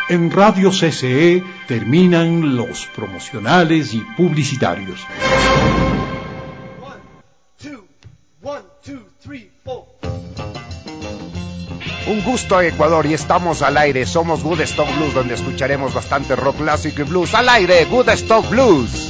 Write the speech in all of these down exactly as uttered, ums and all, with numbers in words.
En Radio C C E terminan los promocionales y publicitarios. One, two, one, two, three, four. Un gusto, Ecuador, y estamos al aire. Somos Good Stock Blues, donde escucharemos bastante rock clásico y blues. Al aire, Good Stock Blues.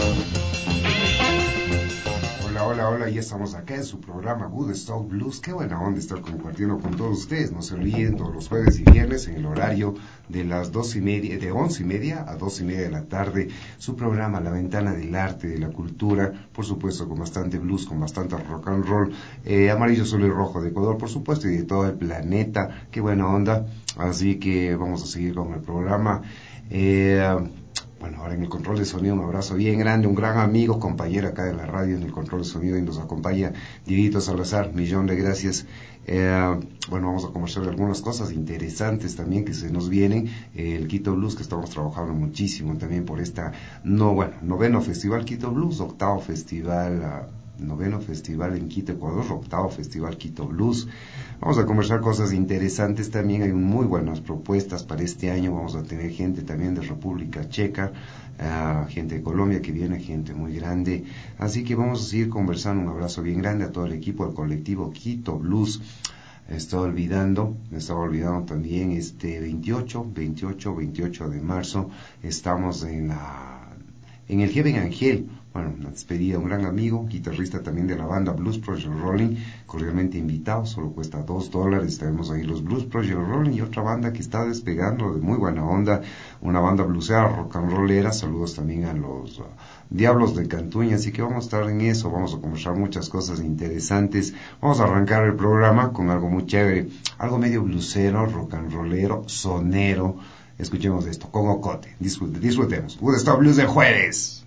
Hola, hola, hola, ya estamos acá en su programa Good Stock Blues. Qué buena onda estar compartiendo con todos ustedes. No se olviden, todos los jueves y viernes en el horario de las dos y media, de once y media a dos y media de la tarde, su programa La Ventana del Arte, de la Cultura, por supuesto con bastante blues, con bastante rock and roll, eh, amarillo, azul y rojo de Ecuador, por supuesto, y de todo el planeta. Qué buena onda. Así que vamos a seguir con el programa. Eh, Bueno, ahora en el control de sonido, un abrazo bien grande, un gran amigo, compañero acá de la radio en el control de sonido, y nos acompaña Dieguito Salazar. Millón de gracias. Eh, bueno, vamos a conversar de algunas cosas interesantes también que se nos vienen. Eh, el Quito Blues, que estamos trabajando muchísimo también por esta, no, bueno, noveno Festival Quito Blues, octavo festival, uh, noveno festival en Quito, Ecuador, octavo festival Quito Blues. Vamos a conversar cosas interesantes también. Hay muy buenas propuestas para este año. Vamos a tener gente también de República Checa, uh, gente de Colombia que viene, gente muy grande. Así que vamos a seguir conversando. Un abrazo bien grande a todo el equipo del colectivo Quito Blues. Estaba olvidando, me estaba olvidando también este veintiocho, veintiocho, veintiocho de marzo. Estamos en la, en el Heaven Angel. Bueno, una despedida, un gran amigo, guitarrista también de la banda Blues Project Rolling, cordialmente invitado, solo cuesta dos dólares. Tenemos ahí los Blues Project Rolling y otra banda que está despegando de muy buena onda, una banda bluesera, rock and rollera. Saludos también a los uh, Diablos de Cantuña. Así que vamos a estar en eso, vamos a conversar muchas cosas interesantes. Vamos a arrancar el programa con algo muy chévere, algo medio bluesero, rock and rollero, sonero. Escuchemos esto, con Ocote. Disfrute, disfrutemos. Good Stock Blues de jueves.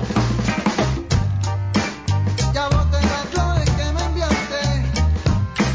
Ya boté las flores que me enviaste.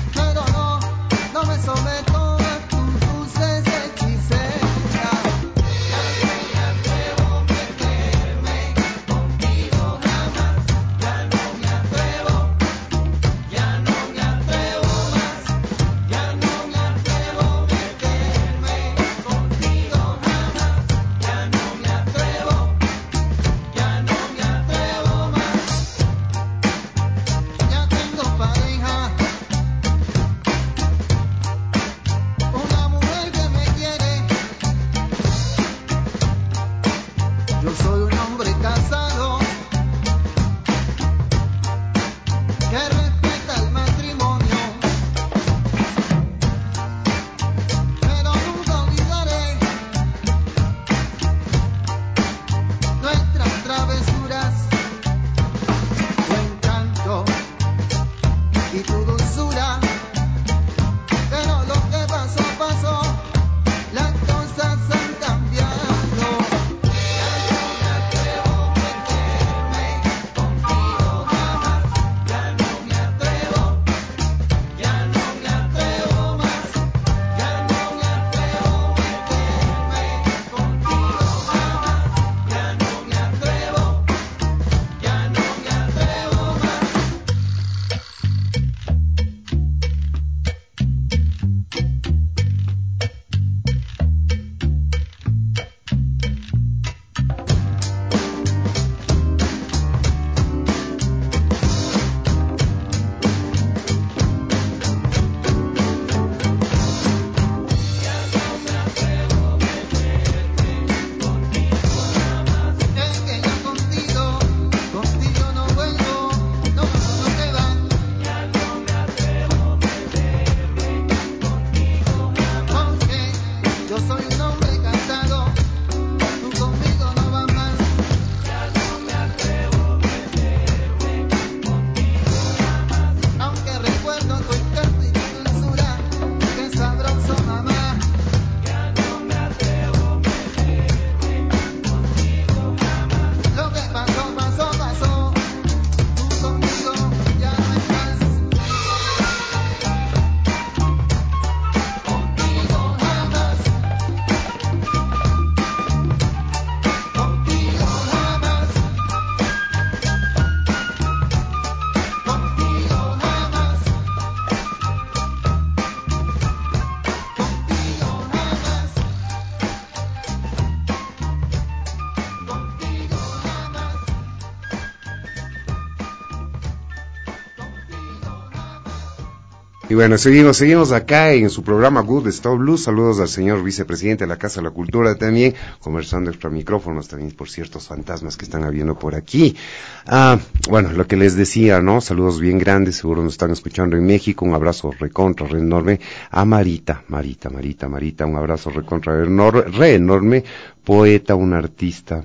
Y bueno, seguimos, seguimos acá en su programa Good Stop Blues. Saludos al señor vicepresidente de la Casa de la Cultura también, conversando extra micrófonos también por ciertos fantasmas que están habiendo por aquí. Ah, bueno, lo que les decía, ¿no? Saludos bien grandes, seguro nos están escuchando en México. Un abrazo recontra, re enorme a Marita, Marita, Marita, Marita, un abrazo recontra, re enorme, re enorme, poeta, un artista.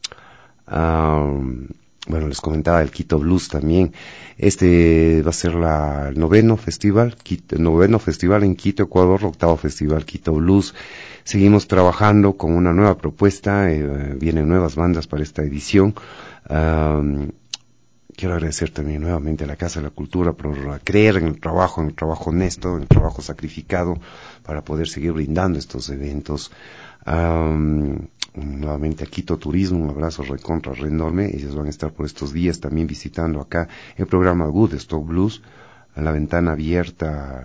Ah, bueno, les comentaba el Quito Blues también. Este va a ser la, el noveno festival, Quito, noveno festival en Quito, Ecuador, octavo festival Quito Blues. Seguimos trabajando con una nueva propuesta, eh, vienen nuevas bandas para esta edición. Um, quiero agradecer también nuevamente a la Casa de la Cultura por creer en el trabajo, en el trabajo honesto, en el trabajo sacrificado para poder seguir brindando estos eventos. Um, nuevamente a Quito Turismo, un abrazo recontra, re enorme. Ellos van a estar por estos días también visitando acá el programa Good Stop Blues, a la ventana abierta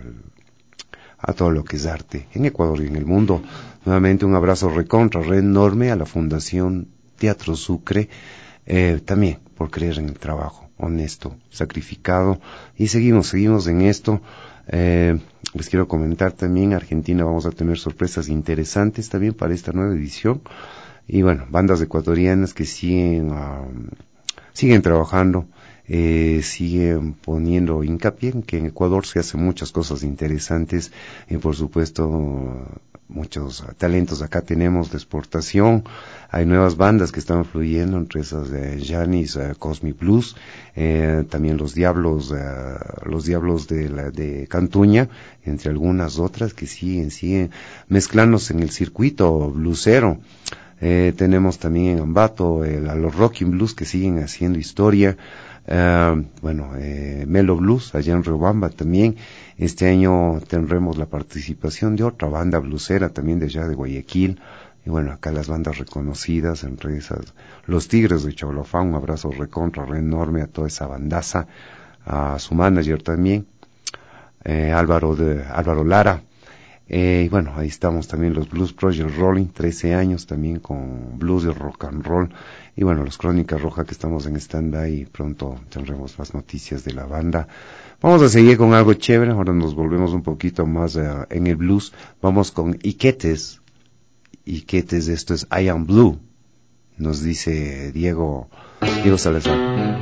a todo lo que es arte en Ecuador y en el mundo. Nuevamente un abrazo recontra, re enorme a la Fundación Teatro Sucre, eh, también por creer en el trabajo honesto, sacrificado, y seguimos, seguimos en esto. Eh, les quiero comentar también, Argentina vamos a tener sorpresas interesantes también para esta nueva edición, y bueno, bandas ecuatorianas que siguen um, siguen trabajando, eh, siguen poniendo hincapié en que en Ecuador se hacen muchas cosas interesantes, y por supuesto muchos talentos acá tenemos de exportación. Hay nuevas bandas que están fluyendo, entre esas de Janis, uh, Cosmic Blues, eh, también los Diablos, uh, los Diablos de, la, de Cantuña, entre algunas otras que siguen, siguen mezclándose en el circuito bluesero. Eh, tenemos también en Ambato el, a los Rocking Blues que siguen haciendo historia. Uh, bueno, eh, Melo Blues allá en Riobamba también. Este año tendremos la participación de otra banda bluesera también de allá de Guayaquil. Y bueno, acá las bandas reconocidas, entre esas los Tigres de Cholofán, un abrazo recontra, re enorme a toda esa bandaza, a su manager también, eh, Álvaro de Álvaro Lara. Eh, y bueno, ahí estamos también los Blues Project Rolling, trece años también con blues y rock and roll. Y bueno, los Crónicas Rojas que estamos en stand-by, y pronto tendremos más noticias de la banda. Vamos a seguir con algo chévere, ahora nos volvemos un poquito más uh, en el blues. Vamos con Iquetes. Iquetes, esto es I Am Blue, nos dice Diego, Diego Salazar.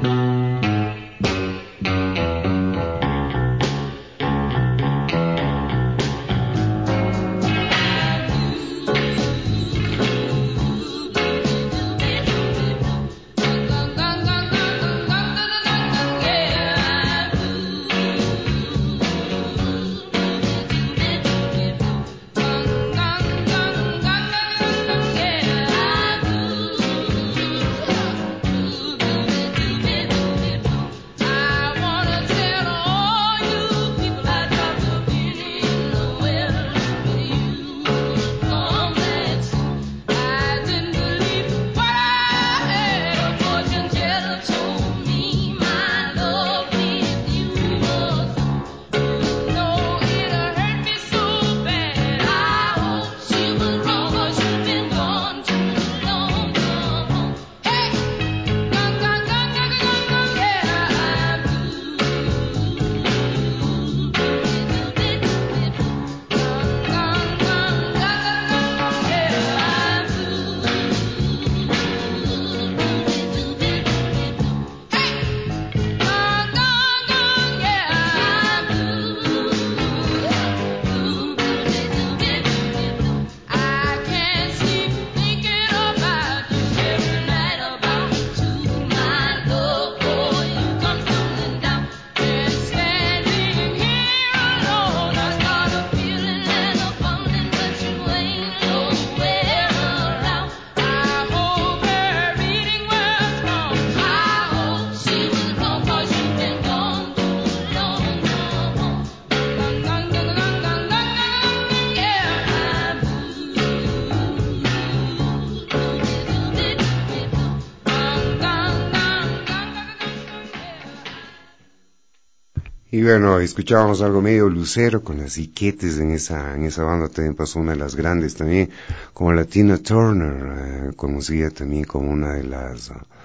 Y bueno, escuchábamos algo medio lucero con las Iquetes. En esa en esa banda también pasó una de las grandes también, como la Tina Turner, eh, conocida también como una de las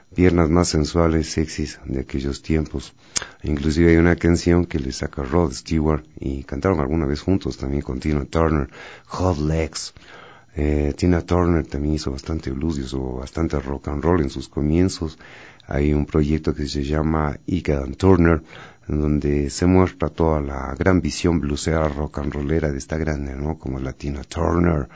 piernas más sensuales, sexys de aquellos tiempos. Inclusive hay una canción que le saca Rod Stewart y cantaron alguna vez juntos también con Tina Turner, Hot Legs. Eh, Tina Turner también hizo bastante blues, hizo bastante rock and roll en sus comienzos. Hay un proyecto que se llama Ika and Turner, en donde se muestra toda la gran visión bluesera rock and rollera de esta grande, ¿no? Como la Tina Turner.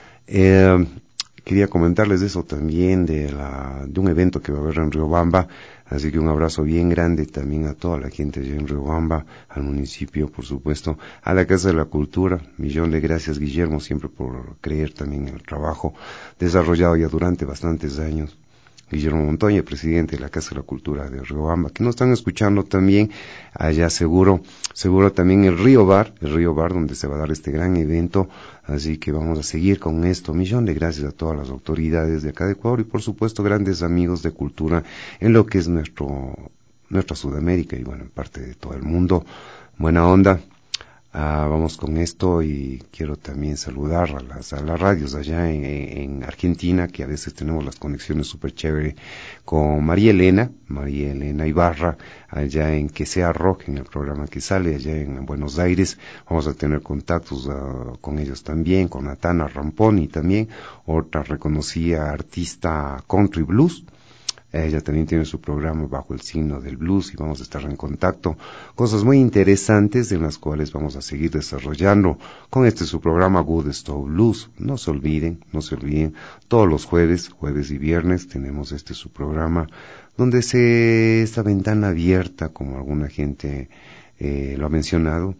Eh, quería comentarles eso también de la, de un evento que va a haber en Riobamba, así que un abrazo bien grande también a toda la gente allá en Riobamba, al municipio, por supuesto, a la Casa de la Cultura. Millón de gracias, Guillermo, siempre por creer también en el trabajo desarrollado ya durante bastantes años. Guillermo Montoya, presidente de la Casa de la Cultura de Riobamba, que nos están escuchando también allá seguro, seguro también el Río Bar, el Río Bar donde se va a dar este gran evento, así que vamos a seguir con esto. Millón de gracias a todas las autoridades de acá de Ecuador y por supuesto grandes amigos de cultura en lo que es nuestro, nuestra Sudamérica y bueno, en parte de todo el mundo. Buena onda. Ah, vamos con esto y quiero también saludar a las, a las radios allá en, en Argentina, que a veces tenemos las conexiones súper chévere con María Elena, María Elena Ibarra, allá en Que Sea Rock, en el programa que sale allá en Buenos Aires. Vamos a tener contactos uh, con ellos también, con Natana Ramponi también, otra reconocida artista country blues. Ella también tiene su programa bajo el signo del blues y vamos a estar en contacto. Cosas muy interesantes en las cuales vamos a seguir desarrollando con este su programa Good Stuff Blues. No se olviden, no se olviden, todos los jueves, jueves y viernes tenemos este su programa donde se, esta ventana abierta, como alguna gente eh, lo ha mencionado,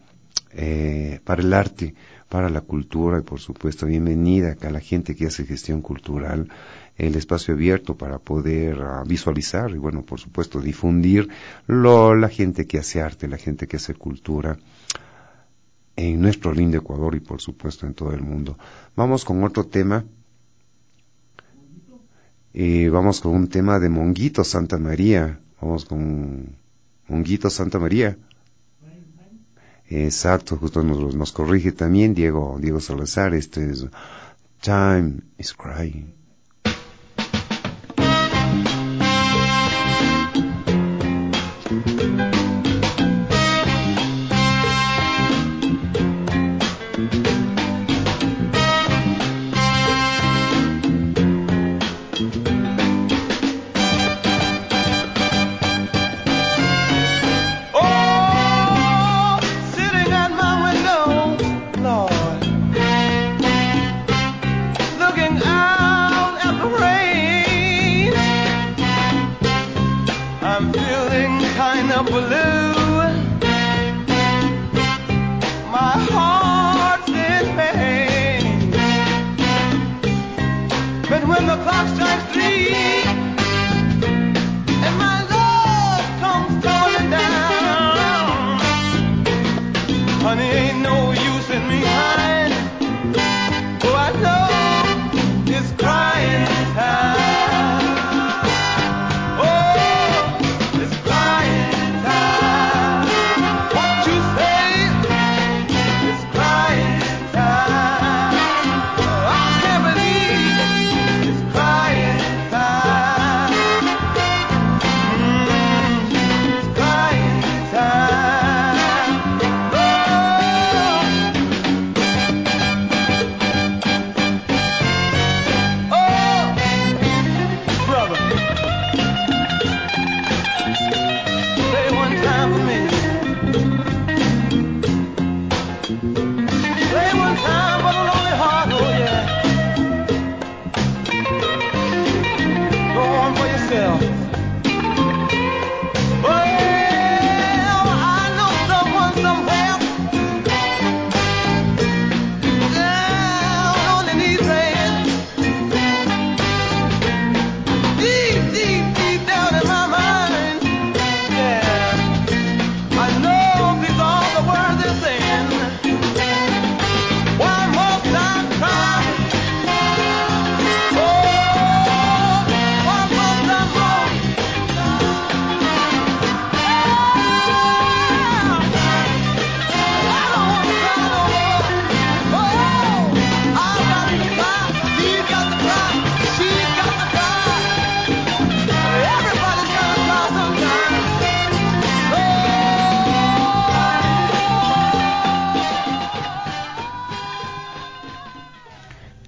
eh, para el arte, para la cultura y por supuesto bienvenida a la gente que hace gestión cultural, el espacio abierto para poder uh, visualizar y bueno, por supuesto difundir lo, la gente que hace arte, la gente que hace cultura en nuestro lindo Ecuador y por supuesto en todo el mundo. Vamos con otro tema. Y vamos con un tema de Monguito Santa María. Vamos con Monguito Santa María. Exacto, justo nos, nos corrige también Diego, Diego Salazar. Este es Time is Crying. Time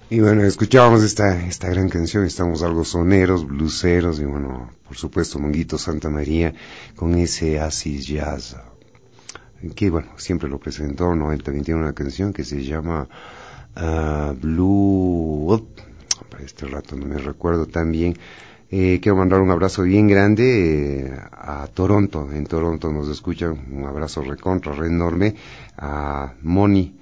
Y bueno, escuchábamos esta, esta gran canción, estamos algo soneros, bluseros, y bueno, por supuesto, Monguito Santa María, con ese acid jazz, que bueno, siempre lo presentó, ¿no? Él también tiene una canción que se llama uh, Blue, para este rato no me recuerdo tan bien. Eh, quiero mandar un abrazo bien grande eh, a Toronto, en Toronto nos escuchan, un abrazo recontra, re enorme, a Moni,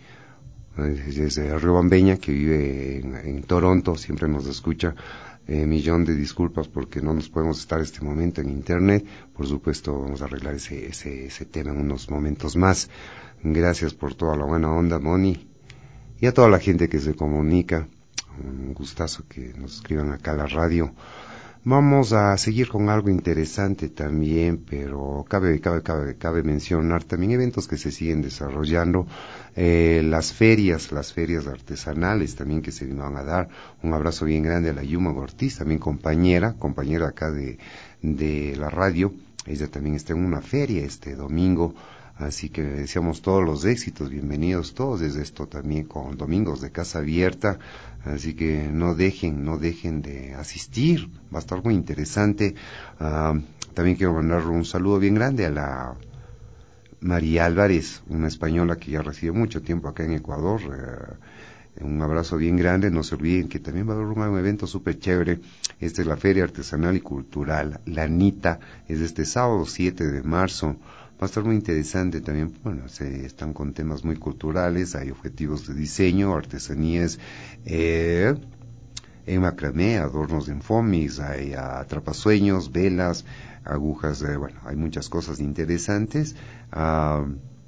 desde Riobambeña, que vive en, en Toronto, siempre nos escucha. Eh, millón de disculpas porque no nos podemos estar este momento en internet. Por supuesto vamos a arreglar ese, ese, ese tema en unos momentos más. Gracias por toda la buena onda, Moni, y a toda la gente que se comunica. Un gustazo que nos escriban acá a la radio. Vamos a seguir con algo interesante también, pero cabe, cabe, cabe, cabe mencionar también eventos que se siguen desarrollando, eh, las ferias, las ferias artesanales también que se van a dar. Un abrazo bien grande a la Yuma Ortiz, también compañera, compañera acá de, de la radio. Ella también está en una feria este domingo. Así que deseamos todos los éxitos, bienvenidos todos desde esto también con Domingos de Casa Abierta, así que no dejen, no dejen de asistir, va a estar muy interesante. Uh, también quiero mandar un saludo bien grande a la María Álvarez, una española que ya recibe mucho tiempo acá en Ecuador. Uh, un abrazo bien grande, no se olviden que también va a haber un, un evento súper chévere. Esta es la Feria Artesanal y Cultural, la Anita, es este sábado siete de marzo. Va a estar muy interesante también, bueno, se están con temas muy culturales, hay objetivos de diseño, artesanías, eh, en macramé, adornos en fomis, hay atrapasueños, velas, agujas, eh, bueno, hay muchas cosas interesantes. Uh,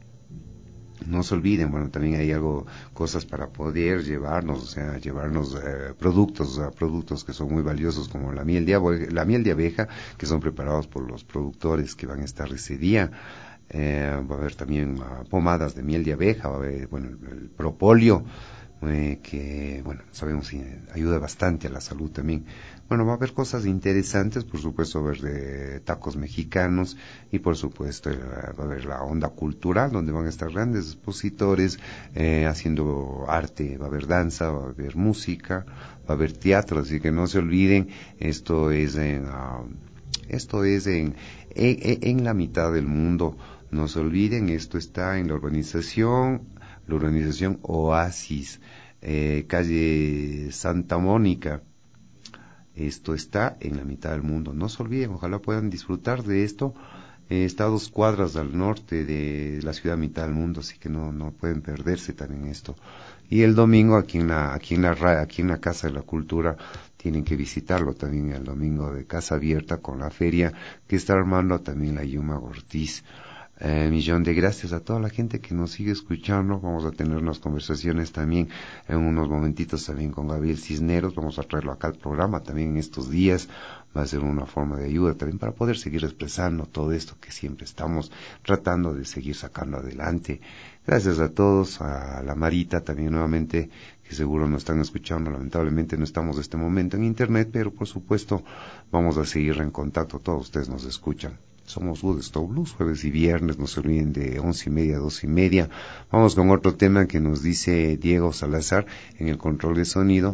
no se olviden, bueno, también hay algo, cosas para poder llevarnos, o sea, llevarnos eh, productos, uh, productos que son muy valiosos como la miel de abeja, la miel de abeja, que son preparados por los productores que van a estar ese día. Eh, va a haber también uh, pomadas de miel de abeja, va a haber, bueno, el, el propóleo, eh, que, bueno, sabemos que ayuda bastante a la salud también. Bueno, va a haber cosas interesantes, por supuesto, va a haber de tacos mexicanos y por supuesto va a haber la onda cultural donde van a estar grandes expositores eh, haciendo arte, va a haber danza, va a haber música, va a haber teatro, así que no se olviden, esto es en, uh, esto es en, en, en la mitad del mundo, no se olviden, esto está en la urbanización, la urbanización Oasis, eh, calle Santa Mónica. Esto está en la mitad del mundo. No se olviden, ojalá puedan disfrutar de esto. Eh, está a dos cuadras al norte de la ciudad mitad del mundo, así que no no pueden perderse también esto. Y el domingo aquí en la aquí en la aquí en la Casa de la Cultura tienen que visitarlo también el domingo de Casa Abierta con la feria que está armando también la Yuma Ortiz. Eh, millón de gracias a toda la gente que nos sigue escuchando. Vamos a tener unas conversaciones también en unos momentitos también con Gabriel Cisneros. Vamos a traerlo acá al programa también en estos días. Va a ser una forma de ayuda también para poder seguir expresando todo esto que siempre estamos tratando de seguir sacando adelante. Gracias a todos, a la Marita también nuevamente, que seguro nos están escuchando. Lamentablemente no estamos en este momento en internet, pero por supuesto vamos a seguir en contacto. Todos ustedes nos escuchan. Somos Woodstock Blues, jueves y viernes, no se olviden de once y media a doce y media. Vamos con otro tema que nos dice Diego Salazar en el control de sonido.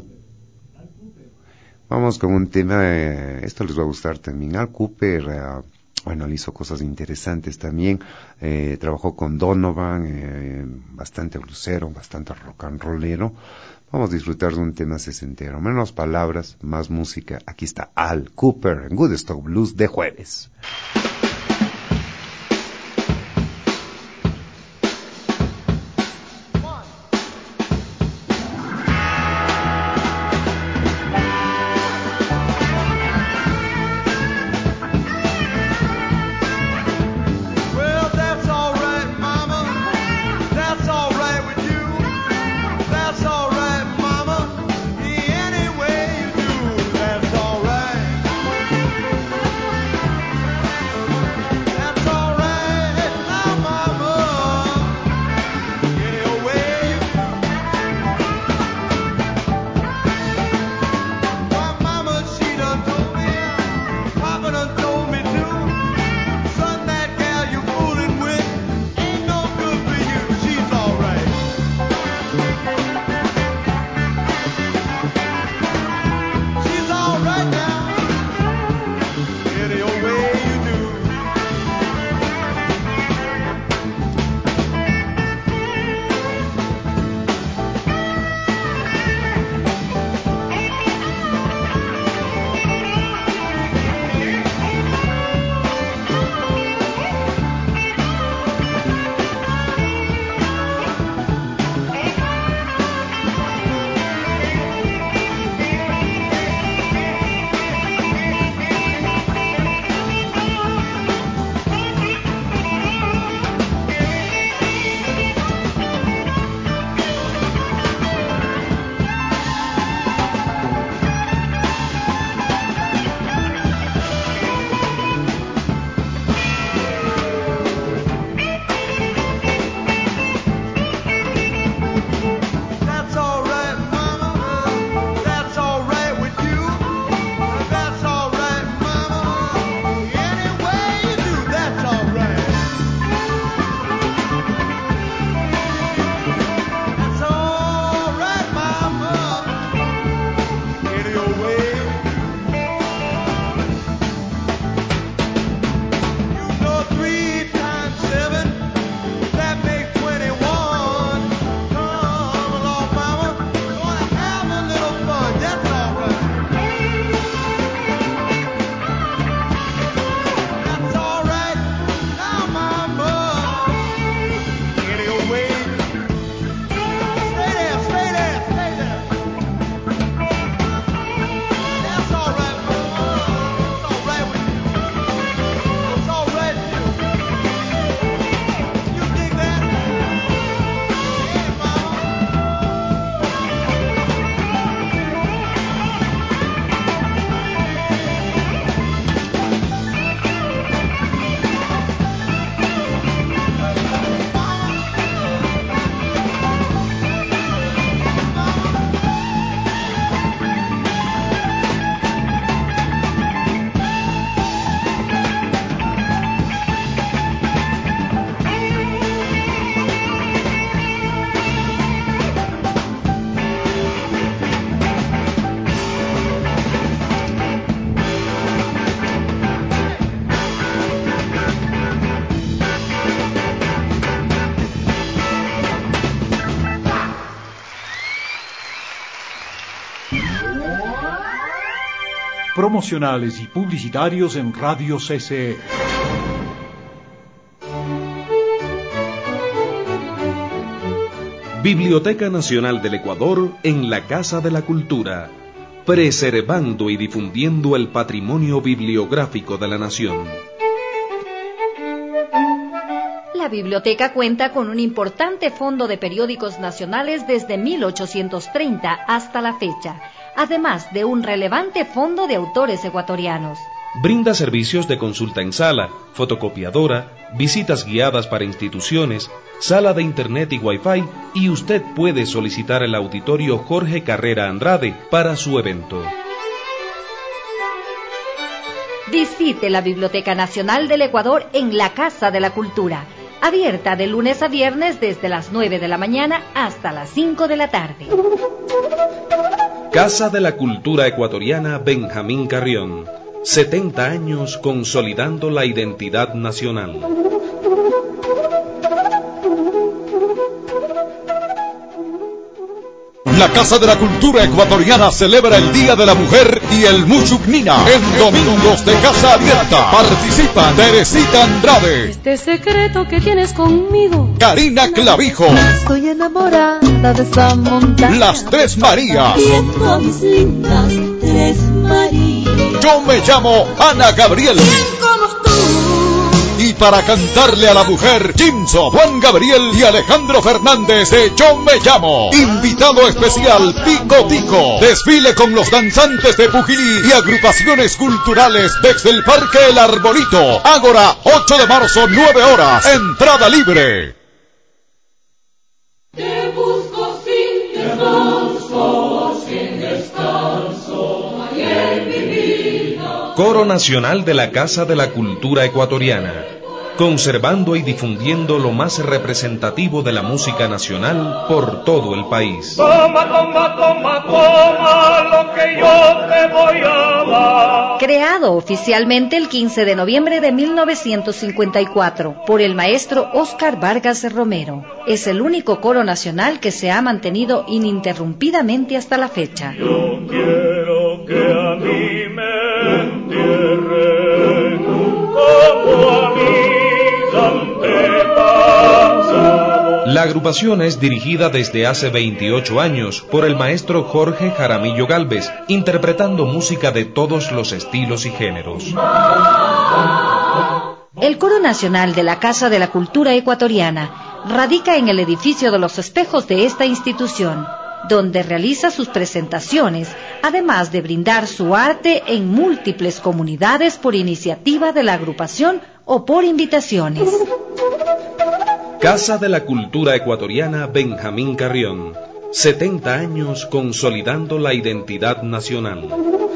Vamos con un tema, eh, esto les va a gustar también. Al Cooper, eh, bueno, él hizo cosas interesantes también, eh, trabajó con Donovan, eh, bastante bluesero, bastante rock and rollero. Vamos a disfrutar de un tema sesentero, menos palabras, más música. Aquí está Al Cooper en Woodstock Blues de jueves. Any way you do, that's all right. promocionales y publicitarios en Radio C C E. Biblioteca Nacional del Ecuador en la Casa de la Cultura, preservando y difundiendo el patrimonio bibliográfico de la nación. La biblioteca cuenta con un importante fondo de periódicos nacionales desde mil ochocientos treinta hasta la fecha, además de un relevante fondo de autores ecuatorianos. Brinda servicios de consulta en sala, fotocopiadora, visitas guiadas para instituciones, sala de internet y wifi, y usted puede solicitar el auditorio Jorge Carrera Andrade para su evento. Visite la Biblioteca Nacional del Ecuador en la Casa de la Cultura, abierta de lunes a viernes desde las nueve de la mañana hasta las cinco de la tarde. Casa de la Cultura Ecuatoriana Benjamín Carrión. setenta años consolidando la identidad nacional. La Casa de la Cultura Ecuatoriana celebra el Día de la Mujer y el Muchucnina en Domingos de Casa Abierta. Participan Teresita Andrade, este secreto que tienes conmigo, Karina Clavijo, estoy enamorada de esa montaña, Las Tres Marías, viendo a mis lindas Tres Marías. Yo me llamo Ana Gabriel. Y para cantarle a la mujer, Jimso, Juan Gabriel y Alejandro Fernández de Yo Me Llamo. Invitado especial, Pico Tico. Desfile con los danzantes de Pujilí y agrupaciones culturales desde el Parque El Arbolito. Ágora, ocho de marzo, nueve horas. Entrada libre. Te busco sin descanso, sin descanso, ay, en mi vida. Coro Nacional de la Casa de la Cultura Ecuatoriana, conservando y difundiendo lo más representativo de la música nacional por todo el país. Toma, toma, toma, toma lo que yo te voy a dar. Creado oficialmente el quince de noviembre de mil novecientos cincuenta y cuatro por el maestro Óscar Vargas Romero, es el único coro nacional que se ha mantenido ininterrumpidamente hasta la fecha. Yo quiero que a mí me entierren como a mis antepasados. La agrupación es dirigida desde hace veintiocho años por el maestro Jorge Jaramillo Gálvez, interpretando música de todos los estilos y géneros. El Coro Nacional de la Casa de la Cultura Ecuatoriana radica en el edificio de los espejos de esta institución, donde realiza sus presentaciones, además de brindar su arte en múltiples comunidades por iniciativa de la agrupación o por invitaciones. Casa de la Cultura Ecuatoriana Benjamín Carrión, setenta años consolidando la identidad nacional.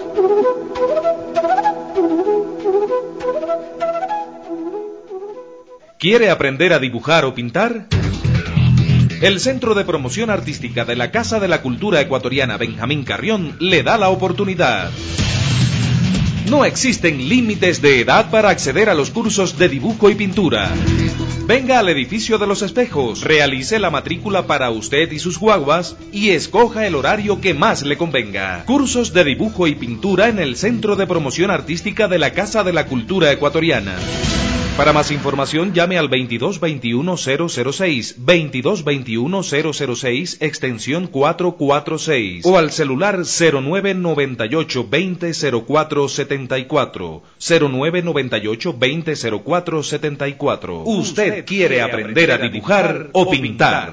¿Quiere aprender a dibujar o pintar? El Centro de Promoción Artística de la Casa de la Cultura Ecuatoriana Benjamín Carrión le da la oportunidad. No existen límites de edad para acceder a los cursos de dibujo y pintura. Venga al edificio de los espejos, realice la matrícula para usted y sus guaguas y escoja el horario que más le convenga. Cursos de dibujo y pintura en el Centro de Promoción Artística de la Casa de la Cultura Ecuatoriana. Para más información llame al veintidós veintiuno cero cero seis, veintidós veintiuno cero cero seis, extensión cuatrocientos cuarenta y seis, o al celular cero nueve noventa y ocho veinte cero cuatro setenta y cuatro, cero nueve noventa y ocho veinte cero cuatro setenta y cuatro. ¿Usted quiere aprender a dibujar o pintar?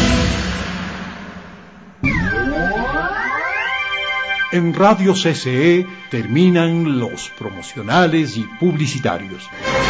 En Radio C C E terminan los promocionales y publicitarios.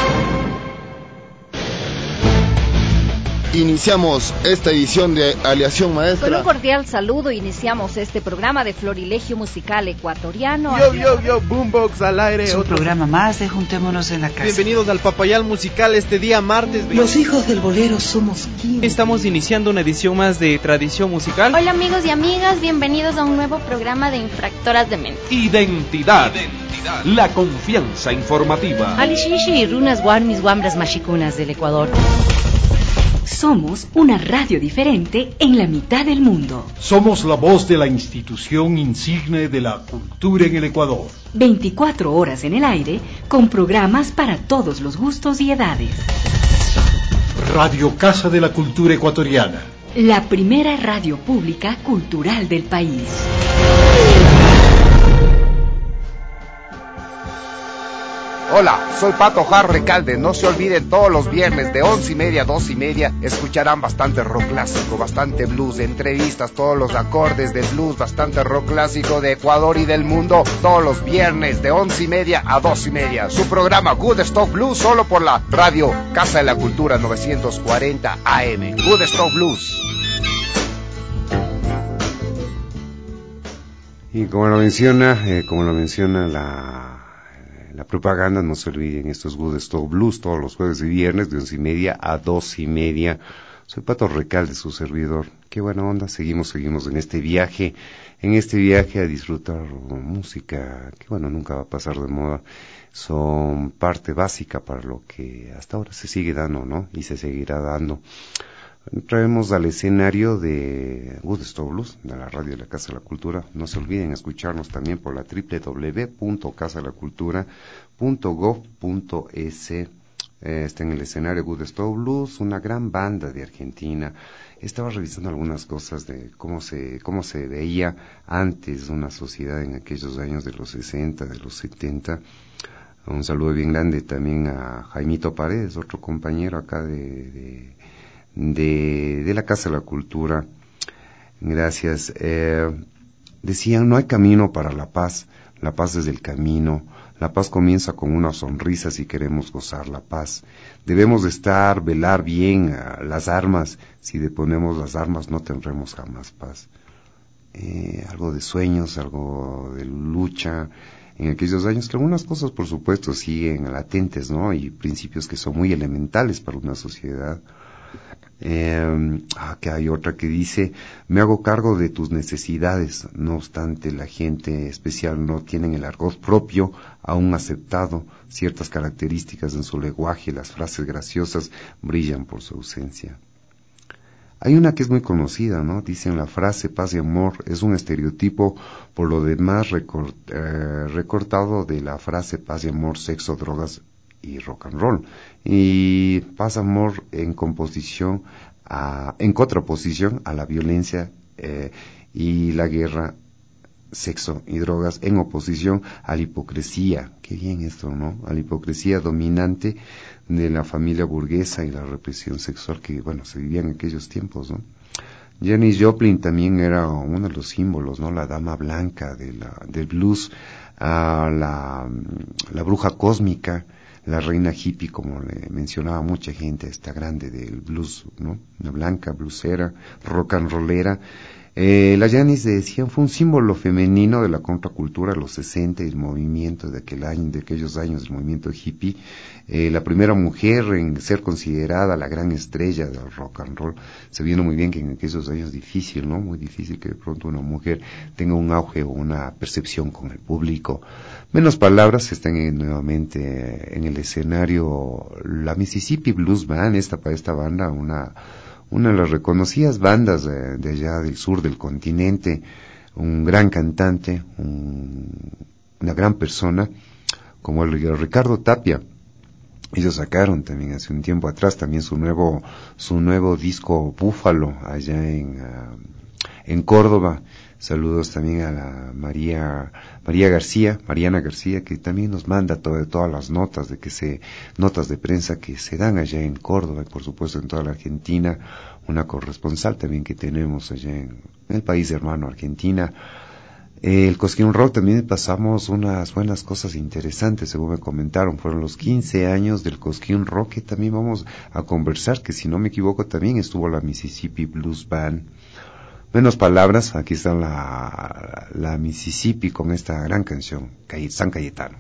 Iniciamos esta edición de Aleación Maestra. Con un cordial saludo iniciamos este programa de Florilegio Musical Ecuatoriano. Yo, yo, yo, Boombox al aire. Es un otro programa más de Juntémonos en la Casa. Bienvenidos al Papayal Musical este día martes. Los hijos del bolero somos quien. Estamos iniciando una edición más de Tradición Musical. Hola amigos y amigas, bienvenidos a un nuevo programa de Infractoras de Mente. Identidad. Identidad. La confianza informativa. Alishishi y runas guarmis guambras machikunas del Ecuador. Somos una radio diferente en la mitad del mundo. Somos la voz de la institución insigne de la cultura en el Ecuador. veinticuatro horas en el aire, con programas para todos los gustos y edades. Radio Casa de la Cultura Ecuatoriana. La primera radio pública cultural del país. Hola, soy Pato Jar Recalde. No se olviden, todos los viernes de once y media a dos y media escucharán bastante rock clásico, bastante blues, entrevistas, todos los acordes de blues, bastante rock clásico de Ecuador y del mundo, todos los viernes de once y media a dos y media. Su programa Good Stock Blues, solo por la radio Casa de la Cultura novecientos cuarenta A M. Good Stock Blues. Y como lo menciona, eh, como lo menciona la La propaganda, no se olviden, estos Good Stock Blues todos los jueves y viernes de once y media a dos y media. Soy Pato Recalde, su servidor. Qué buena onda, seguimos, seguimos en este viaje, en este viaje a disfrutar música, que bueno, nunca va a pasar de moda. Son parte básica para lo que hasta ahora se sigue dando, ¿no? Y se seguirá dando. Traemos al escenario de Good Stock Blues, de la radio de la Casa de la Cultura. No se olviden escucharnos también por la doble u doble u doble u punto casa de la cultura punto gov punto es. Eh, está en el escenario Good Stock Blues, una gran banda de Argentina. Estaba revisando algunas cosas de cómo se, cómo se veía antes una sociedad en aquellos años de los sesenta, de los setenta. Un saludo bien grande también a Jaimito Paredes, otro compañero acá de... de De, de la Casa de la Cultura. Gracias. Eh, decían, no hay camino para la paz, la paz es el camino, la paz comienza con una sonrisa si queremos gozar la paz. Debemos de estar, velar bien uh, las armas, si deponemos las armas no tendremos jamás paz. Eh, algo de sueños, algo de lucha, en aquellos años que algunas cosas por supuesto siguen latentes, ¿no? Y principios que son muy elementales para una sociedad. Eh, ah, que hay otra que dice, me hago cargo de tus necesidades, no obstante la gente especial no tienen el argot propio aún aceptado, ciertas características en su lenguaje, las frases graciosas brillan por su ausencia. Hay una que es muy conocida, ¿no? Dicen la frase paz y amor es un estereotipo por lo demás recort, eh, recortado de la frase paz y amor, sexo, drogas y rock and roll, y paz amor en composición a, en contraposición a la violencia eh, y la guerra, sexo y drogas en oposición a la hipocresía, qué bien esto, ¿no? A la hipocresía dominante de la familia burguesa y la represión sexual que, bueno, se vivía en aquellos tiempos, ¿no? Janis Joplin también era uno de los símbolos, ¿no? La dama blanca de la, del blues, uh, la, la bruja cósmica, la reina hippie, como le mencionaba mucha gente, esta grande del blues, ¿no? Una blanca blusera, rock and rollera. Eh, la Janis, decían, fue un símbolo femenino de la contracultura de los sesenta y el movimiento de aquel año, de aquellos años, el movimiento hippie. Eh, la primera mujer en ser considerada la gran estrella del rock and roll. Se viene muy bien que en aquellos años difícil, ¿no? Muy difícil que de pronto una mujer tenga un auge o una percepción con el público. Menos palabras, están en, nuevamente en el escenario la Mississippi Blues Band, esta para esta banda, una una de las reconocidas bandas de, de allá del sur del continente, un gran cantante, un, una gran persona, como el Ricardo Tapia. Ellos sacaron también hace un tiempo atrás también su nuevo su nuevo disco Búfalo allá en uh, en Córdoba. Saludos también a la María María García, Mariana García, que también nos manda todo, todas las notas de que se notas de prensa que se dan allá en Córdoba y por supuesto en toda la Argentina, una corresponsal también que tenemos allá en, en el país hermano Argentina. Eh, el Cosquín Rock también pasamos unas buenas cosas interesantes, según me comentaron, fueron los quince años del Cosquín Rock, que también vamos a conversar, que si no me equivoco también estuvo la Mississippi Blues Band. Menos palabras, aquí está la, la Mississippi con esta gran canción, San Cayetano.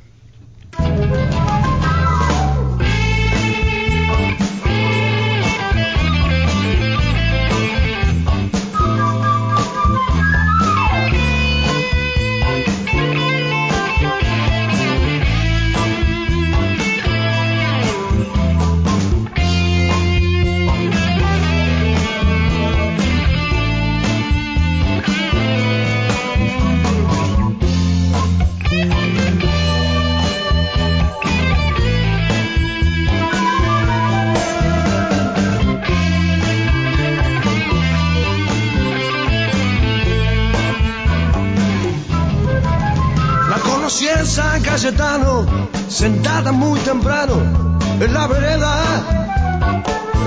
conocí en San Cayetano, sentada muy temprano en la vereda,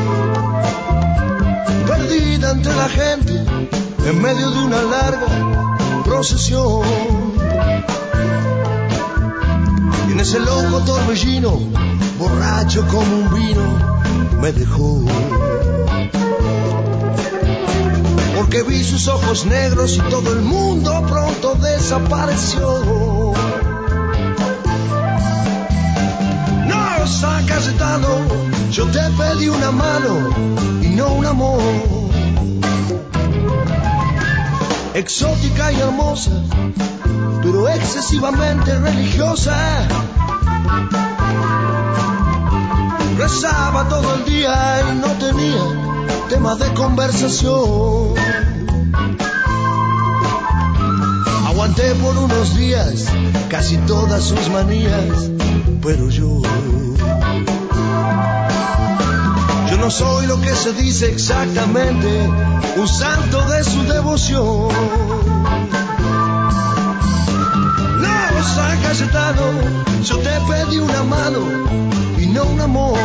perdida entre la gente, en medio de una larga procesión. Y en ese loco torbellino, borracho como un vino, me dejó. Porque vi sus ojos negros y todo el mundo pronto desapareció. No, San Cayetano, yo te pedí una mano y no un amor. Exótica y hermosa, pero excesivamente religiosa. Rezaba todo el día y no tenía temas de conversación. Aguanté por unos días casi todas sus manías, pero yo Yo no soy lo que se dice exactamente, un santo de su devoción. No, San Cayetano, yo te pedí una mano y no un amor.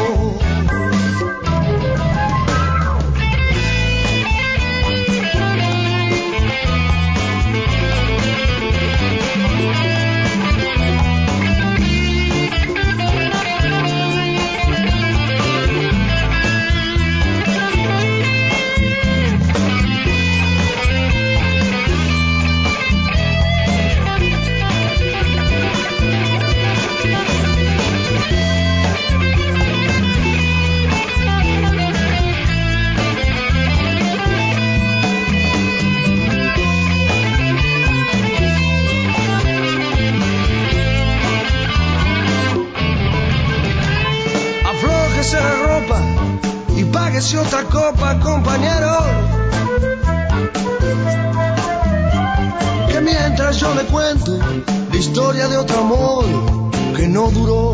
Otra copa, compañero, que mientras yo le cuento la historia de otro amor que no duró.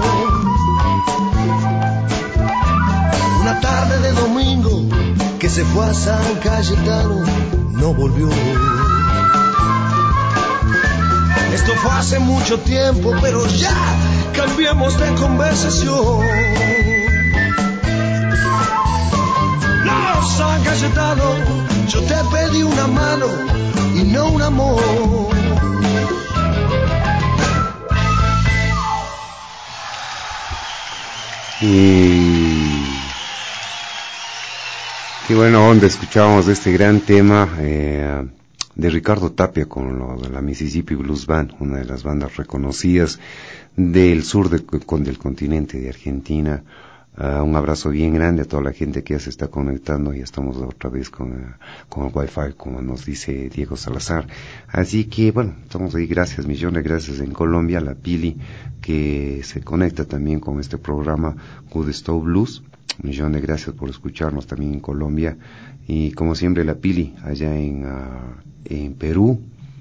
Una tarde de domingo que se fue a San Cayetano, no volvió. Esto fue hace mucho tiempo, pero ya cambiemos de conversación. San Cayetano, yo te pedí una mano y no un amor. Y qué buena onda escuchábamos este gran tema eh, de Ricardo Tapia con lo de la Mississippi Blues Band, una de las bandas reconocidas del sur de, con, del continente de Argentina. Uh, un abrazo bien grande a toda la gente que ya se está conectando. Ya estamos otra vez con, uh, con el Wi-Fi, como nos dice Diego Salazar. Así que, bueno, estamos ahí. Gracias, millones de gracias en Colombia, la Pili, que se conecta también con este programa Good Stove Blues. Millones de gracias por escucharnos también en Colombia. Y como siempre, la Pili, allá en, uh, en Perú.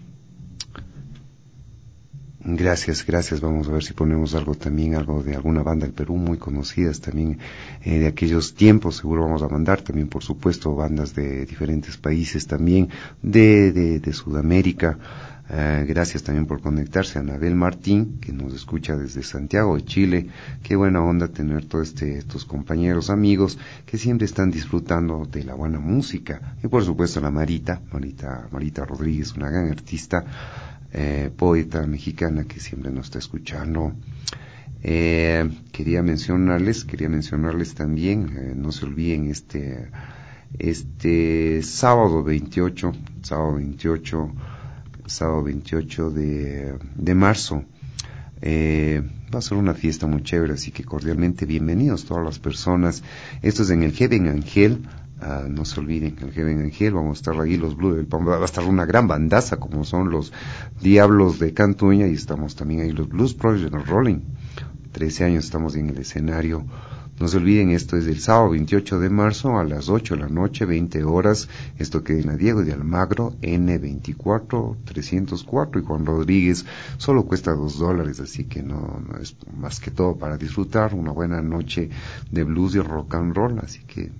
Gracias, gracias. Vamos a ver si ponemos algo también, algo de alguna banda del Perú muy conocidas también eh, de aquellos tiempos. Seguro vamos a mandar también, por supuesto, bandas de diferentes países también, de, de, de Sudamérica. Uh, gracias también por conectarse a Anabel Martín, que nos escucha desde Santiago de Chile. Qué buena onda tener todos este, estos compañeros, amigos, que siempre están disfrutando de la buena música. Y por supuesto la Marita, Marita, Marita Rodríguez, una gran artista, Eh, poeta mexicana que siempre nos está escuchando. Eh, quería mencionarles, quería mencionarles también, eh, no se olviden este, este sábado veintiocho, sábado veintiocho, sábado veintiocho de, de marzo, eh, va a ser una fiesta muy chévere, así que cordialmente bienvenidos todas las personas. Esto es en el Heaven Angel. Uh, no se olviden que el Heaven Angel vamos a estar ahí los Blues, va a estar una gran bandaza como son los Diablos de Cantuña, y estamos también ahí los Blues Professional Rolling. trece años estamos en el escenario. No se olviden, esto es el sábado veintiocho de marzo a las ocho de la noche, veinte horas. Esto queda en la Diego de Almagro, N veinticuatro trescientos cuatro, y Juan Rodríguez. Solo cuesta dos dólares, así que no, no es más que todo para disfrutar una buena noche de blues y rock and roll. Así que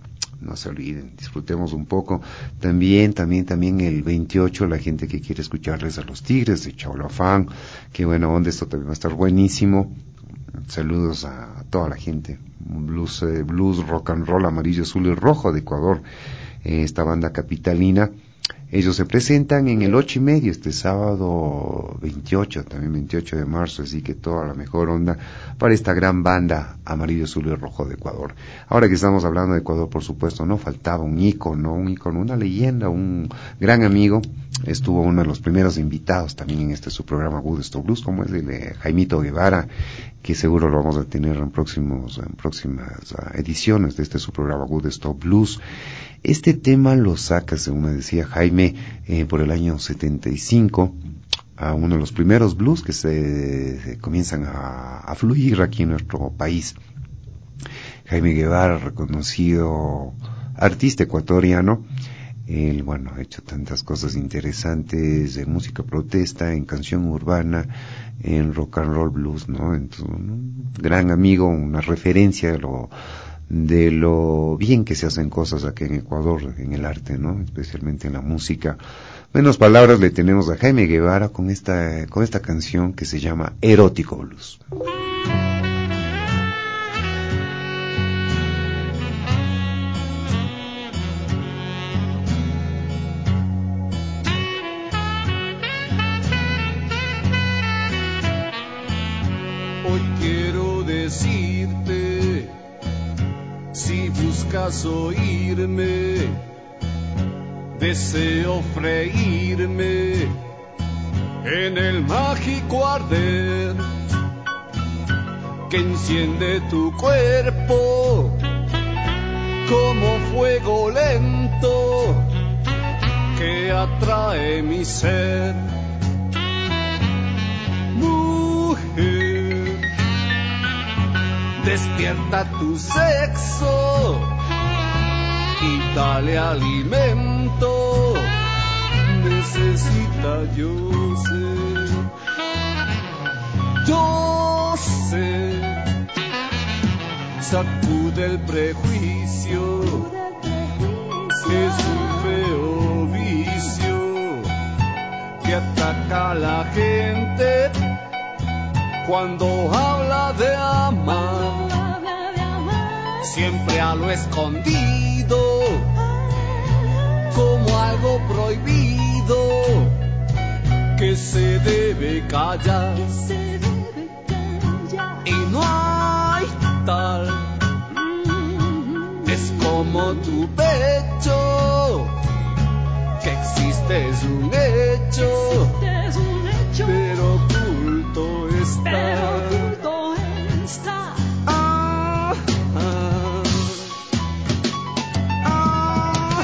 no se olviden, disfrutemos un poco. También, también, también el veintiocho, la gente que quiere escucharles a los Tigres de Chaulafán, qué buena onda, esto también va a estar buenísimo. Saludos a toda la gente, blues, eh, blues, rock and roll, amarillo, azul y rojo de Ecuador, eh, esta banda capitalina. Ellos se presentan en el ocho y medio este sábado veintiocho, también veintiocho de marzo, así que toda la mejor onda para esta gran banda amarillo, azul y rojo de Ecuador. Ahora que estamos hablando de Ecuador, por supuesto, no faltaba un ícono, un ícono, una leyenda, un gran amigo. Estuvo uno de los primeros invitados también en este su programa Woodstock Blues, como es el de Jaimito Guevara, que seguro lo vamos a tener en próximos, en próximas uh, ediciones de este su programa Woodstock Blues. Este tema lo saca, según me decía Jaime, eh, por el año setenta y cinco, a uno de los primeros blues que se, se comienzan a, a fluir aquí en nuestro país. Jaime Guevara, reconocido artista ecuatoriano, él, bueno, ha hecho tantas cosas interesantes en música protesta, en canción urbana, en rock and roll blues, ¿no? Entonces, un gran amigo, una referencia de lo de lo bien que se hacen cosas aquí en Ecuador, en el arte, ¿no? Especialmente en la música. Menos palabras le tenemos a Jaime Guevara con esta, con esta canción que se llama Erótico Blues. Hoy quiero decirte, si buscas oírme, deseo freírme en el mágico arder que enciende tu cuerpo como fuego lento que atrae mi ser. Mujer, despierta tu sexo y dale alimento, necesita yo sé, yo sé, sacude el prejuicio, es un feo vicio que ataca a la gente cuando habla de amar, siempre a lo escondido, como algo prohibido, que se debe callar, y no hay tal, es como tu pecho, que existe es un hecho, pero oculto está. Pero oculto está. Ah, ah, ah,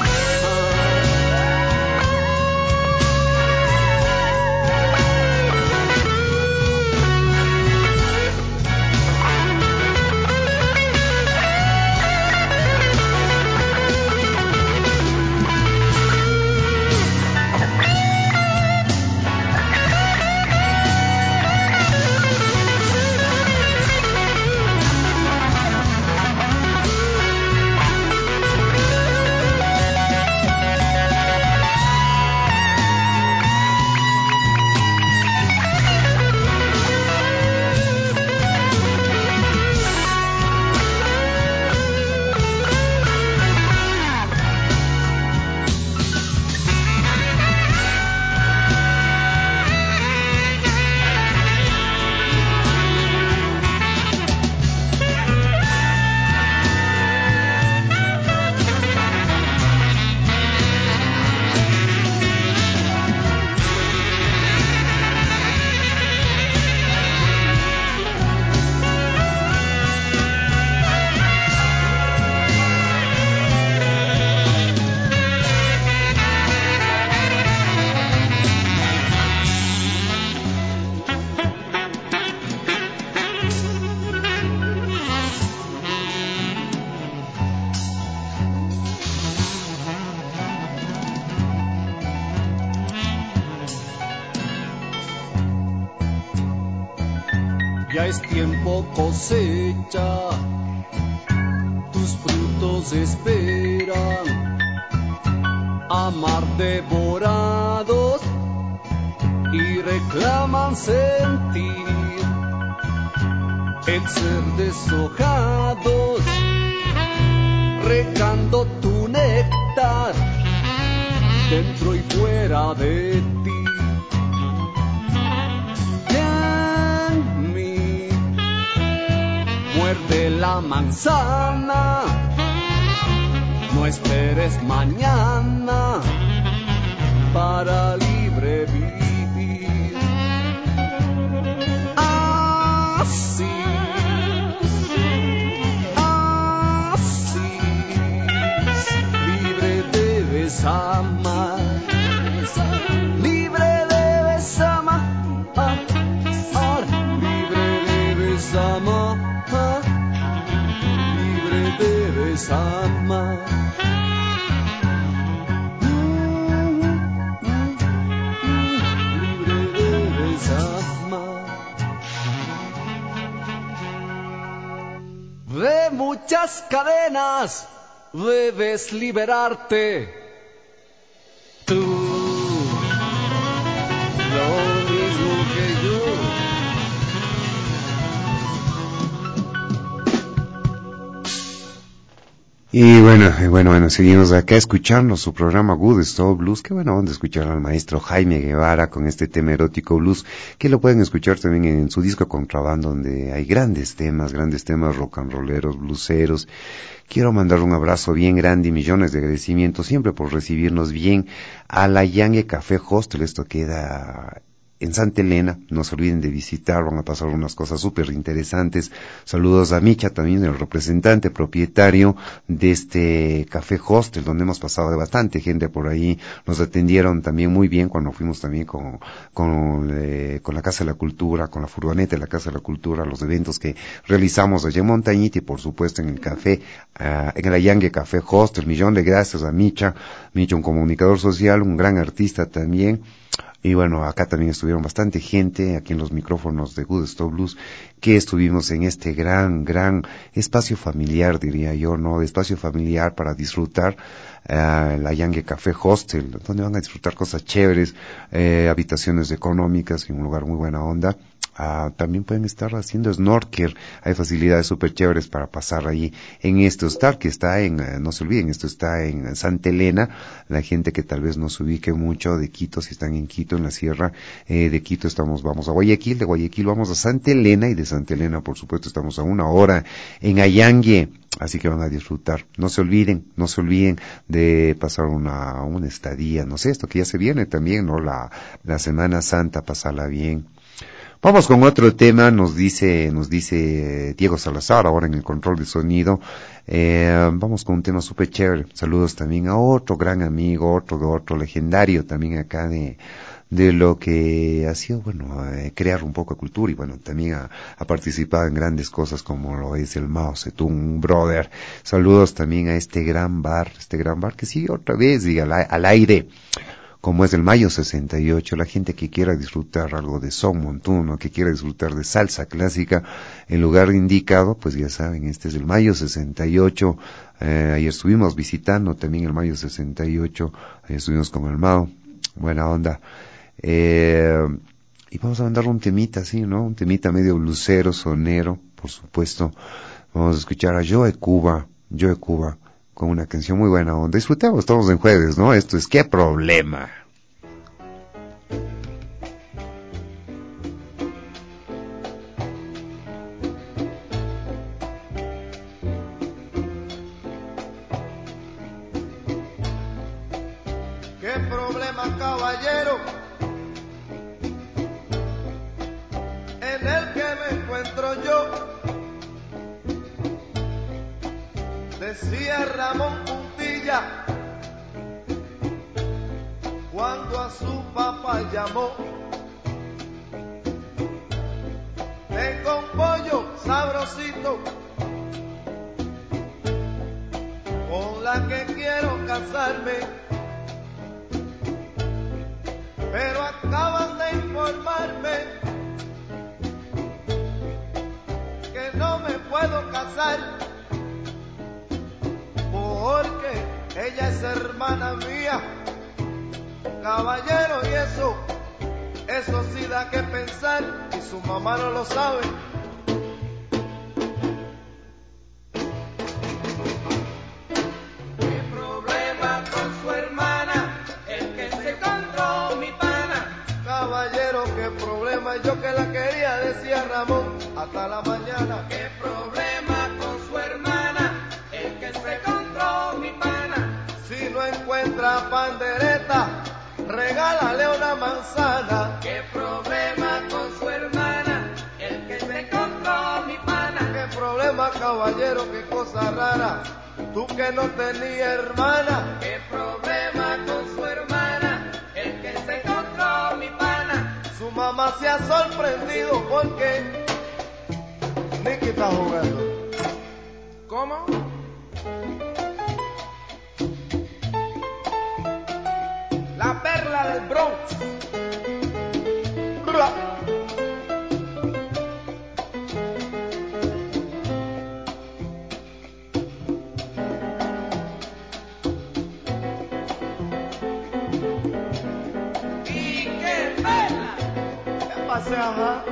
ya es tiempo cosecha, tus frutos ¿Cuántos esperan amar devorados y reclaman sentir el ser deshojados, regando tu néctar dentro y fuera de ti? En mí muerde la manzana, no esperes mañana para libre vivir. Así, así, libre debes amar, libre debes amar, libre debes amar, libre debes amar. De muchas cadenas debes liberarte. Tú, lo mismo que yo. Y bueno, y bueno, bueno, seguimos acá escuchando su programa Good Style Blues. Qué buena onda escuchar al maestro Jaime Guevara con este tema erótico blues, que lo pueden escuchar también en su disco Contrabando, donde hay grandes temas, grandes temas rock and rolleros, blueseros. Quiero mandar un abrazo bien grande y millones de agradecimientos siempre por recibirnos bien a la Yangue Café Hostel. Esto queda en Santa Elena, no se olviden de visitar, van a pasar unas cosas súper interesantes. Saludos a Micha, también el representante propietario de este Café Hostel, donde hemos pasado de bastante gente por ahí. Nos atendieron también muy bien cuando fuimos también con con, eh, con la Casa de la Cultura, con la furgoneta de la Casa de la Cultura, los eventos que realizamos allá en Montañita y por supuesto en el café, uh, en el Ayangue Café Hostel. Millón de gracias a Micha, Micha un comunicador social, un gran artista también. Y bueno, acá también estuvieron bastante gente, aquí en los micrófonos de Good Style Blues, que estuvimos en este gran, gran espacio familiar, diría yo, ¿no? Espacio familiar para disfrutar, uh, la Yangue Café Hostel, donde van a disfrutar cosas chéveres, eh, habitaciones económicas, en un lugar muy buena onda. Uh, también pueden estar haciendo snorkel, hay facilidades súper chéveres para pasar ahí en este hostal que está en, uh, no se olviden, esto está en Santa Elena. La gente que tal vez no se ubique mucho de Quito, si están en Quito, en la sierra eh, de Quito, estamos, vamos a Guayaquil, de Guayaquil vamos a Santa Elena y de Santa Elena por supuesto estamos a una hora en Ayangue. Así que van a disfrutar. No se olviden, no se olviden de pasar una, una estadía, no sé, esto que ya se viene también, ¿no? La, la Semana Santa, pasarla bien. Vamos con otro tema, nos dice, nos dice Diego Salazar, ahora en el control de sonido. Eh, vamos con un tema súper chévere. Saludos también a otro gran amigo, otro, otro legendario también acá de, de lo que ha sido, bueno, eh, crear un poco de cultura y bueno, también ha, ha participado en grandes cosas como lo es el Mao Zedong, brother. Saludos también a este gran bar, este gran bar que sigue otra vez y al, al aire, como es el Mayo sesenta y ocho, la gente que quiera disfrutar algo de son montuno, que quiera disfrutar de salsa clásica, el lugar indicado, pues ya saben, este es el Mayo sesenta y ocho, eh, ayer estuvimos visitando también el Mayo sesenta y ocho, ayer estuvimos con el Mao, buena onda, eh, y vamos a mandar un temita así, ¿no? Un temita medio blusero, sonero, por supuesto, vamos a escuchar a Joe Cuba, Joe Cuba, con una canción muy buena onda. Disfrutemos, estamos en jueves, ¿no? Esto es ¿Qué problema? ¿Qué problema, caballero? En el que me encuentro yo. Decía Ramón Puntilla cuando a su papá llamó. Tengo un pollo sabrosito con la que quiero casarme, pero acaban de informarme que no me puedo casar hermana mía. Caballero, y eso, eso sí da que pensar, y su mamá no lo sabe. ¿Qué problema con su hermana? El que se encontró mi pana. Caballero, qué problema, yo que la quería, decía Ramón, hasta la mañana. ¿Qué problema con su hermana? El que se encontró mi pana. Si no encuentra pandereta, regálale una manzana. ¿Qué problema con su hermana? El que se encontró mi pana. ¿Qué problema, caballero? Qué cosa rara, tú que no tenías hermana. ¿Qué problema con su hermana? El que se encontró mi pana. Su mamá se ha sorprendido porque Nicky está jugando. ¿Cómo? La perla del Bronx. ¿Y qué perla? ¿Qué pasa, ajá?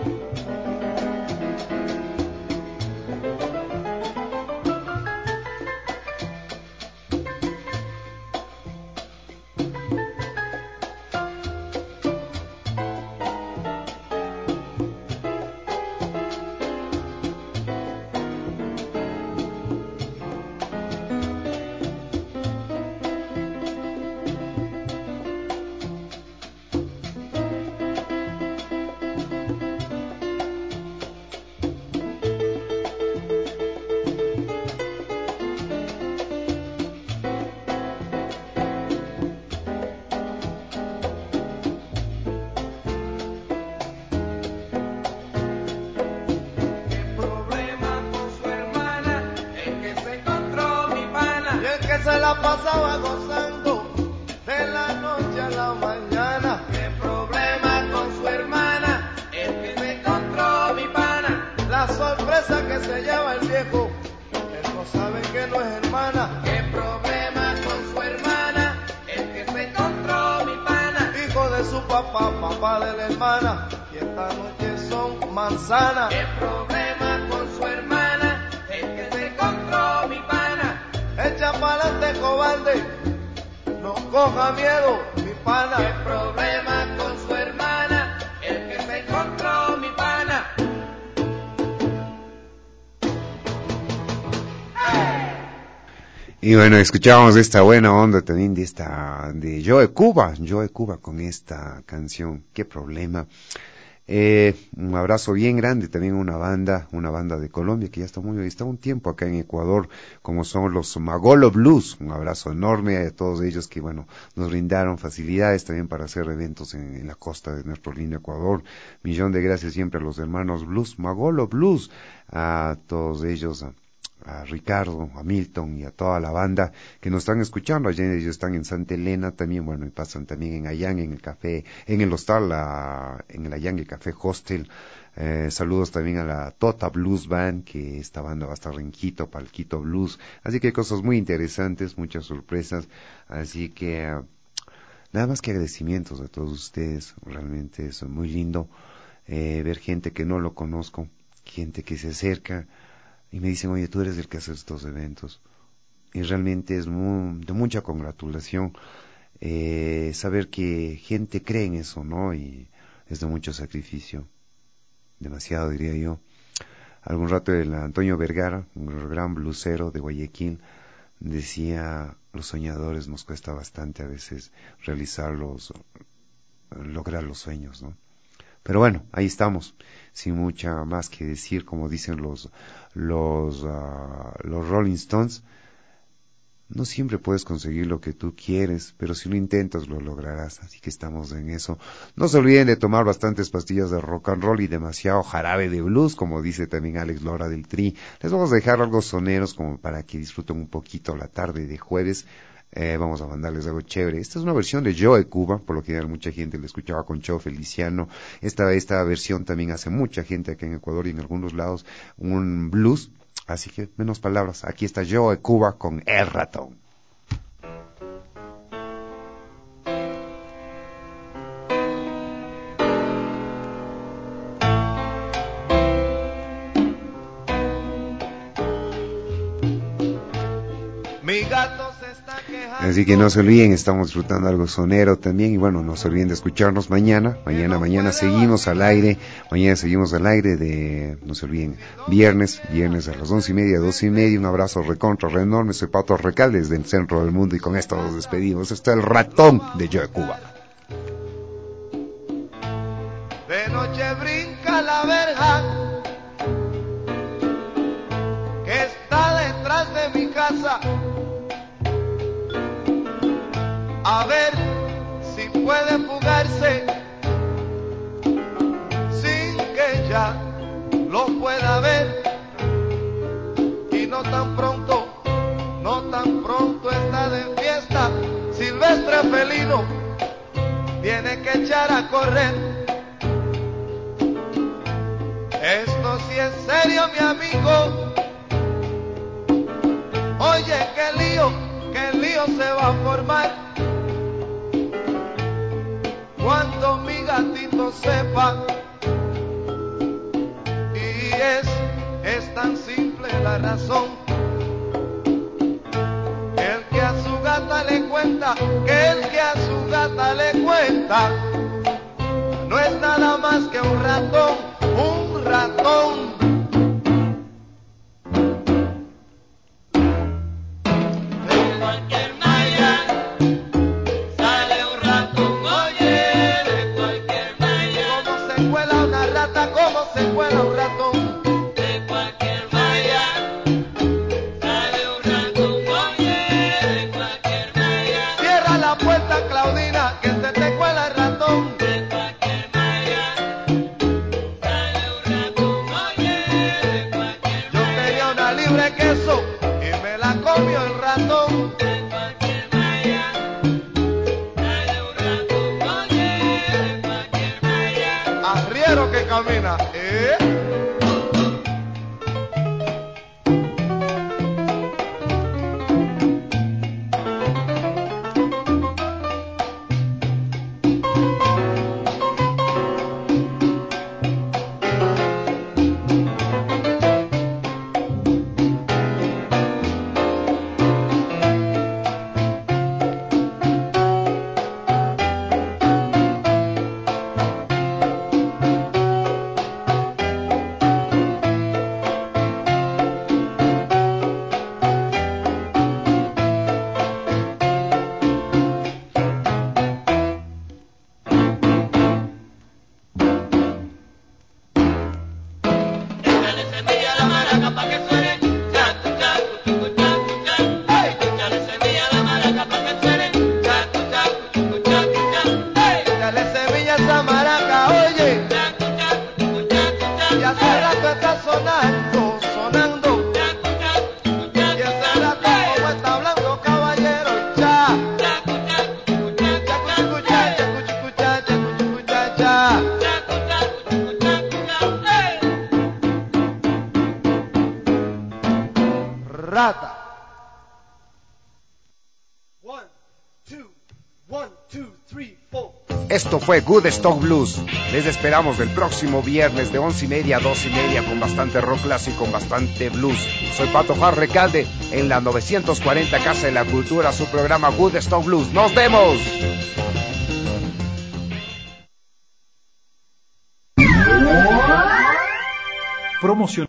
Se la pasaba gozando de la noche a la mañana. ¿Qué problema con su hermana? El que se encontró mi pana. La sorpresa que se lleva el viejo, él no sabe que no es hermana. ¿Qué problema con su hermana? El que se encontró mi pana. Hijo de su papá, papá de la hermana, y esta noche son manzanas. ¿Qué problema con su hermana? El que se encontró mi pana. Echa pa'lante, cobarde, no coja miedo, mi pana. ¿Qué problema con su hermana? El que se encontró mi pana. Y bueno, escuchábamos esta buena onda también de esta, de Joe Cuba, Joe Cuba con esta canción, qué problema. Eh, un abrazo bien grande también a una banda, una banda de Colombia que ya está muy, está un tiempo acá en Ecuador, como son los Magolo Blues. Un abrazo enorme a todos ellos que, bueno, nos brindaron facilidades también para hacer eventos en, en la costa de nuestro lindo Ecuador. Millón de gracias siempre a los hermanos Blues, Magolo Blues, a todos ellos, a, a Ricardo, a Milton y a toda la banda que nos están escuchando. Allá ellos están en Santa Elena también, bueno, y pasan también en Ayán, en el café, en el hostal, la, en el Ayán, el café hostel. Eh, saludos también a la Tota Blues Band, que esta banda va a estar en Quito, para el Quito Blues. Así que hay cosas muy interesantes, muchas sorpresas. Así que, uh, nada más que agradecimientos a todos ustedes. Realmente es muy lindo eh, ver gente que no lo conozco, gente que se acerca y me dicen, oye, tú eres el que hace estos eventos. Y realmente es muy, de mucha congratulación eh, saber que gente cree en eso, ¿no? Y es de mucho sacrificio, demasiado diría yo. Algún rato el Antonio Vergara, un gran blusero de Guayaquil, decía, los soñadores nos cuesta bastante a veces realizarlos, lograr los sueños, ¿no? Pero bueno, ahí estamos, sin mucha más que decir, como dicen los los uh, los Rolling Stones, no siempre puedes conseguir lo que tú quieres, pero si lo intentas lo lograrás, así que estamos en eso. No se olviden de tomar bastantes pastillas de rock and roll y demasiado jarabe de blues, como dice también Alex Lora del Tri. Les vamos a dejar algo soneros como para que disfruten un poquito la tarde de jueves. Eh, vamos a mandarles algo chévere. Esta es una versión de Joe Cuba, por lo que mucha gente le escuchaba con Cheo Feliciano. Esta, esta versión también hace mucha gente acá en Ecuador y en algunos lados, un blues. Así que, menos palabras, aquí está Joe Cuba con El Ratón. Así que no se olviden, estamos disfrutando algo sonero también. Y bueno, no se olviden de escucharnos mañana. Mañana, mañana seguimos al aire. Mañana seguimos al aire de, no se olviden, viernes, viernes a las once y media, doce y media. Un abrazo recontra, re enorme. Soy Pato Recalde desde el centro del mundo y con esto nos despedimos. Este es el ratón de Yo de Cuba. De noche brinca la verja que está detrás de mi casa, a ver si puede fugarse sin que ya lo pueda ver. Y no tan pronto, no tan pronto está de fiesta, silvestre felino tiene que echar a correr. Esto sí es serio, mi amigo. Oye, qué lío, qué lío se va a formar cuando mi gatito sepa. Y es, es tan simple la razón. El que a su gata le cuenta, que el que a su gata le cuenta, no es nada más que un ratón, un ratón. Camina, ¿eh? Rata. One, two, one, two, three, four. Esto fue Good Stock Blues. Les esperamos el próximo viernes de once y media a doce y media con bastante rock clásico, con bastante blues. Soy Pato Jar Recalde en la novecientos cuarenta Casa de la Cultura, su programa Good Stock Blues. ¡Nos vemos! Promoción.